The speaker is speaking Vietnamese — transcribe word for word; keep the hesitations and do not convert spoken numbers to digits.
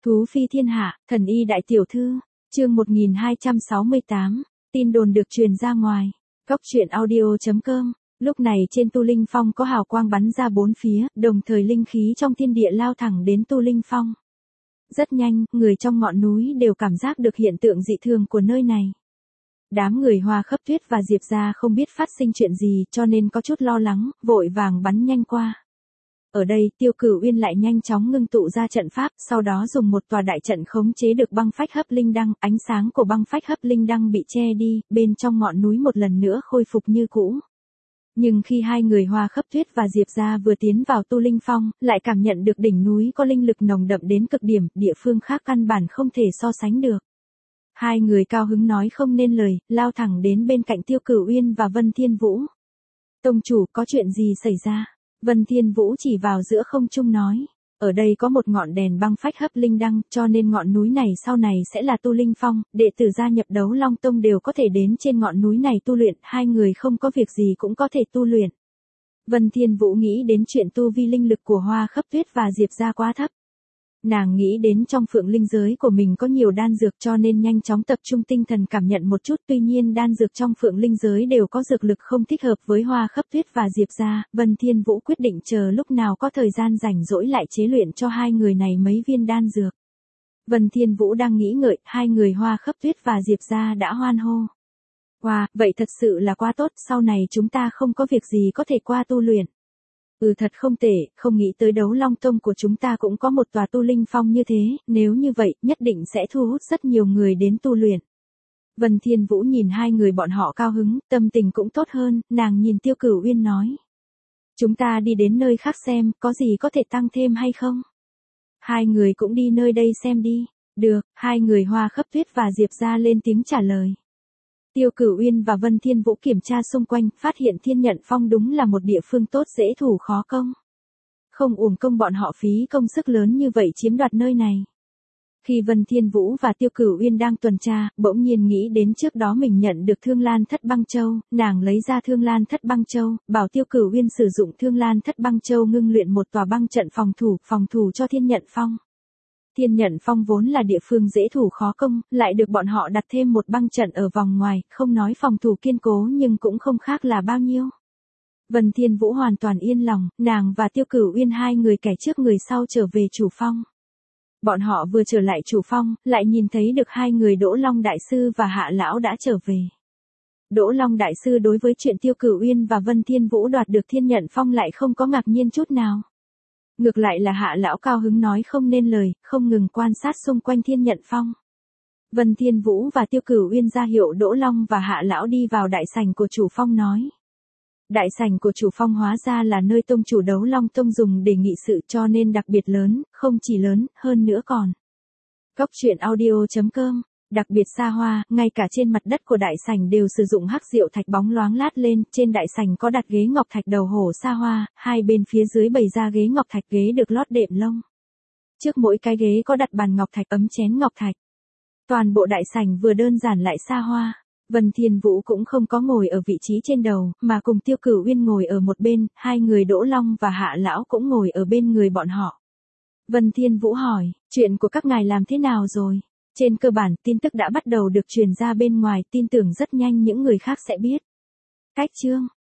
Thú phi thiên hạ, thần y đại tiểu thư, chương một nghìn hai trăm sáu mươi tám, tin đồn được truyền ra ngoài. Góc truyện audio chấm com. Lúc này trên Tu Linh Phong có hào quang bắn ra bốn phía, đồng thời linh khí trong thiên địa lao thẳng đến Tu Linh Phong. Rất nhanh, người trong ngọn núi đều cảm giác được hiện tượng dị thường của nơi này. Đám người Hoa Khấp Tuyết và Diệp gia không biết phát sinh chuyện gì cho nên có chút lo lắng, vội vàng bắn nhanh qua. Ở đây, Tiêu Cửu Uyên lại nhanh chóng ngưng tụ ra trận pháp, sau đó dùng một tòa đại trận khống chế được băng phách hấp linh đăng, ánh sáng của băng phách hấp linh đăng bị che đi, bên trong ngọn núi một lần nữa khôi phục như cũ. Nhưng khi hai người Hoa Khấp Tuyết và Diệp gia vừa tiến vào Tu Linh Phong, lại cảm nhận được đỉnh núi có linh lực nồng đậm đến cực điểm, địa phương khác căn bản không thể so sánh được. Hai người cao hứng nói không nên lời, lao thẳng đến bên cạnh Tiêu Cửu Uyên và Vân Thiên Vũ. Tông chủ, có chuyện gì xảy ra? Vân Thiên Vũ chỉ vào giữa không trung nói. Ở đây có một ngọn đèn băng phách hấp linh đăng, cho nên ngọn núi này sau này sẽ là Tu Linh Phong, đệ tử gia nhập Đấu Long Tông đều có thể đến trên ngọn núi này tu luyện, hai người không có việc gì cũng có thể tu luyện. Vân Thiên Vũ nghĩ đến chuyện tu vi linh lực của Hoa Khấp Tuyết và Diệp gia quá thấp. Nàng nghĩ đến trong phượng linh giới của mình có nhiều đan dược cho nên nhanh chóng tập trung tinh thần cảm nhận một chút, tuy nhiên đan dược trong phượng linh giới đều có dược lực không thích hợp với Hoa Khấp Tuyết và Diệp gia. Vân Thiên Vũ quyết định chờ lúc nào có thời gian rảnh rỗi lại chế luyện cho hai người này mấy viên đan dược. Vân Thiên Vũ đang nghĩ ngợi, hai người Hoa Khấp Tuyết và Diệp gia đã hoan hô. Wow, vậy thật sự là quá tốt, sau này chúng ta không có việc gì có thể qua tu luyện. Ừ, thật không tệ, không nghĩ tới Đấu Long Tông của chúng ta cũng có một tòa Tu Linh Phong như thế, nếu như vậy, nhất định sẽ thu hút rất nhiều người đến tu luyện. Vân Thiên Vũ nhìn hai người bọn họ cao hứng, tâm tình cũng tốt hơn, nàng nhìn Tiêu Cửu Uyên nói. Chúng ta đi đến nơi khác xem, có gì có thể tăng thêm hay không? Hai người cũng đi nơi đây xem đi. Được, hai người Hoa Khấp Tuyết và Diệp gia lên tiếng trả lời. Tiêu Cửu Uyên và Vân Thiên Vũ kiểm tra xung quanh, phát hiện Thiên Nhận Phong đúng là một địa phương tốt dễ thủ khó công. Không uổng công bọn họ phí công sức lớn như vậy chiếm đoạt nơi này. Khi Vân Thiên Vũ và Tiêu Cửu Uyên đang tuần tra, bỗng nhiên nghĩ đến trước đó mình nhận được Thương Lan Thất Băng Châu, nàng lấy ra Thương Lan Thất Băng Châu, bảo Tiêu Cửu Uyên sử dụng Thương Lan Thất Băng Châu ngưng luyện một tòa băng trận phòng thủ, phòng thủ cho Thiên Nhận Phong. Thiên Nhận Phong vốn là địa phương dễ thủ khó công, lại được bọn họ đặt thêm một băng trận ở vòng ngoài, không nói phòng thủ kiên cố nhưng cũng không khác là bao nhiêu. Vân Thiên Vũ hoàn toàn yên lòng, nàng và Tiêu Cửu Uyên hai người kẻ trước người sau trở về chủ phong. Bọn họ vừa trở lại chủ phong, lại nhìn thấy được hai người Đỗ Long Đại Sư và Hạ Lão đã trở về. Đỗ Long Đại Sư đối với chuyện Tiêu Cửu Uyên và Vân Thiên Vũ đoạt được Thiên Nhận Phong lại không có ngạc nhiên chút nào. Ngược lại là Hạ Lão cao hứng nói không nên lời, không ngừng quan sát xung quanh Thiên Nhận Phong. Vân Thiên Vũ và Tiêu Cửu Uyên ra hiệu Đỗ Long và Hạ Lão đi vào đại sảnh của chủ phong nói. Đại sảnh của chủ phong hóa ra là nơi tông chủ Đấu Long Tông dùng để nghị sự cho nên đặc biệt lớn, không chỉ lớn, hơn nữa còn. Góc truyện audio chấm com. Đặc biệt xa hoa, ngay cả trên mặt đất của đại sảnh đều sử dụng hắc diệu thạch bóng loáng lát lên, trên đại sảnh có đặt ghế ngọc thạch đầu hổ xa hoa, hai bên phía dưới bày ra ghế ngọc thạch, ghế được lót đệm lông. Trước mỗi cái ghế có đặt bàn ngọc thạch, ấm chén ngọc thạch. Toàn bộ đại sảnh vừa đơn giản lại xa hoa. Vân Thiên Vũ cũng không có ngồi ở vị trí trên đầu, mà cùng Tiêu Cửu Uyên ngồi ở một bên, hai người Đỗ Long và Hạ Lão cũng ngồi ở bên người bọn họ. Vân Thiên Vũ hỏi, chuyện của các ngài làm thế nào rồi? Trên cơ bản, tin tức đã bắt đầu được truyền ra bên ngoài, tin tưởng rất nhanh những người khác sẽ biết. Cách chương